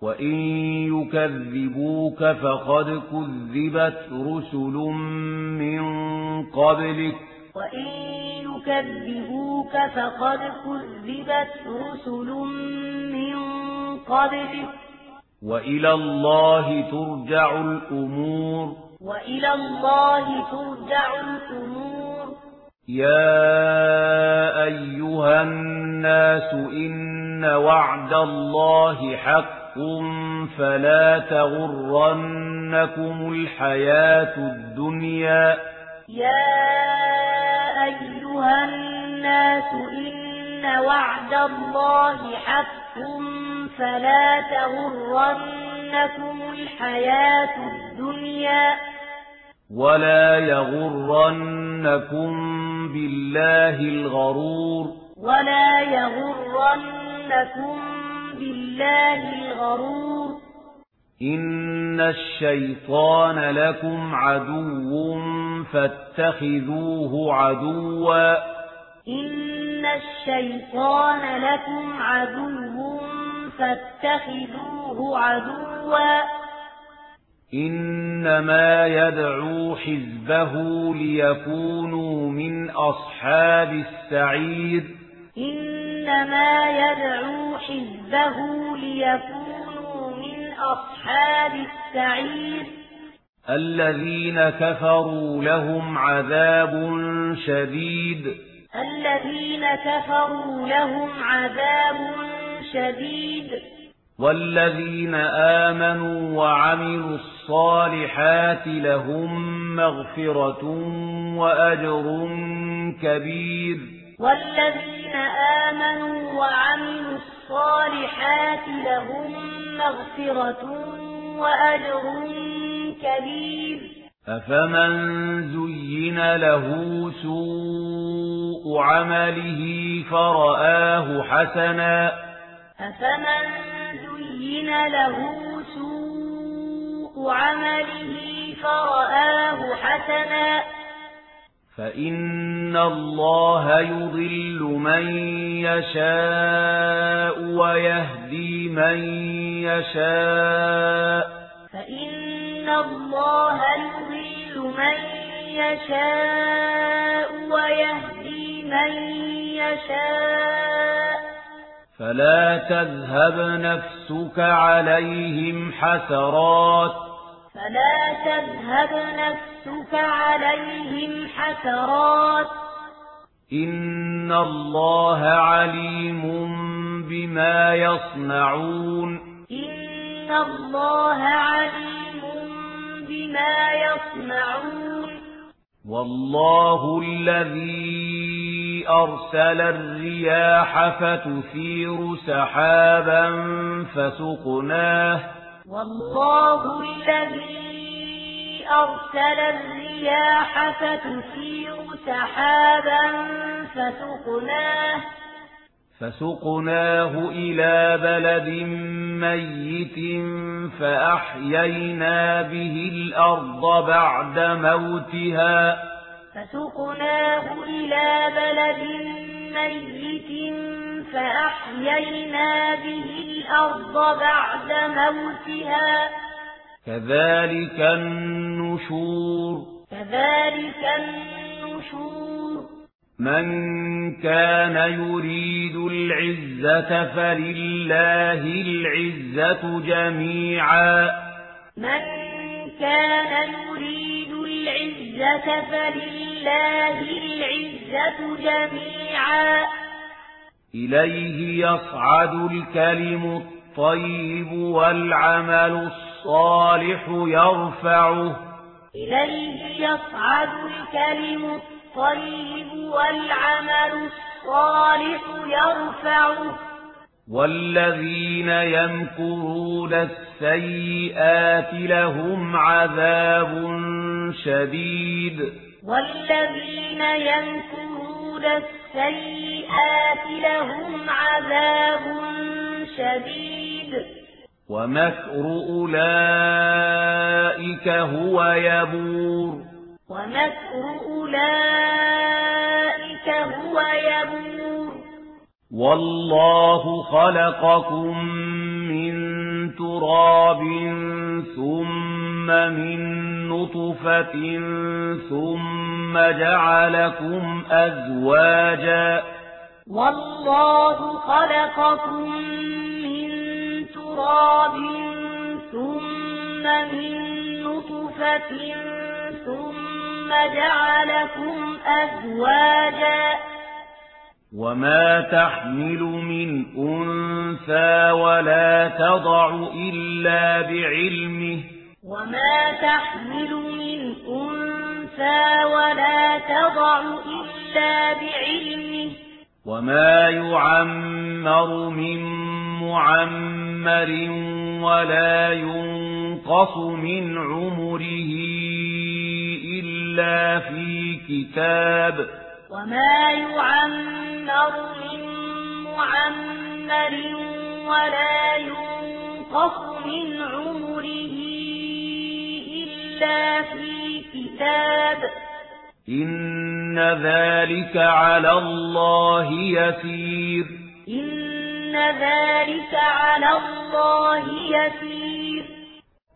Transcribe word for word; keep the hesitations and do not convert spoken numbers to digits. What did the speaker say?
وإن يكذبوك فقد كذبت رسل من قبلك وإن يكذبوك فقد كذبت رسل من قبلك وإلى الله ترجع الأمور وإلى الله ترجع الأمور يا أيها الناس إن وعد الله حق فلا تغرنكم الحياة الدنيا يا أيها الناس إن وعد الله حق فلا تغرنكم الحياة الدنيا ولا يغرنكم بالله الغرور ولا يغرنكم بالله الغرور إن الشيطان لكم عدو فاتخذوه عدوا إن الشيطان لكم عدو فاتخذوه عدوا إنما يدعو حزبه ليكونوا من أصحاب السعير إنما يدعو حزبه ليكونوا من أصحاب السعير الذين كفروا لهم عذاب شديد الذين كفروا لهم عذاب شديد والذين آمنوا وعملوا الصالحات لهم مغفرة وأجر كبير والذين آمنوا وعملوا الصالحات لهم مغفرة وأجر كبير أفمن زين له سوء عمله فرآه حسنا أفمن زين له سوء عمله فرآه حسنا فإن الله يضل من يشاء ويهدي من يشاء فإن الله يضل من يشاء ويهدي من يشاء فلا تذهب نفسك عليهم حسرات فلا تذهب نفسك عليهم حسرات إن الله عليم بما يصنعون إن الله عليم بما يصنعون والله الذي أرسل الرياح فتثير سحابا فسقناه والله الذي أرسل الرياح فتثير سحابا فسقناه فسقناه إلى بلد ميت فأحيينا به الأرض بعد موتها فسقناه إلى بلد ميت فأحيينا به الأرض بعد موتها كذلك النشور كذلك النشور من كان يريد العزة فلله العزة جميعا من كان يريد العزة فلله العزة جميعا إليه يصعد الكلم الطيب والعمل الصالح يرفعه إليه يصعد الكلم الطيب والعمل الصالح يرفعه والذين يمكرون السيئات لهم عذاب شديد والذين يمكرون السيئات لهم عذاب شديد ومكر أولئك هو يبور ومكر أولئك هو يبور والله خلقكم من تراب تراب ثم من نطفة ثم جعلكم أزواجا والله خلقكم من تراب ثم من نطفة ثم جعلكم أزواجا وما تحمل من أنثى ولا تضع إلا بعلمه وما تحمل من أنثى ولا تضع إلا بعلمه وما يعمر من معمر ولا ينقص من عمره إلا في كتاب وما يعمر من معمر ولا ينقص من عمره إلا في كتاب إن ذلك على الله يسير إن ذلك على الله يسير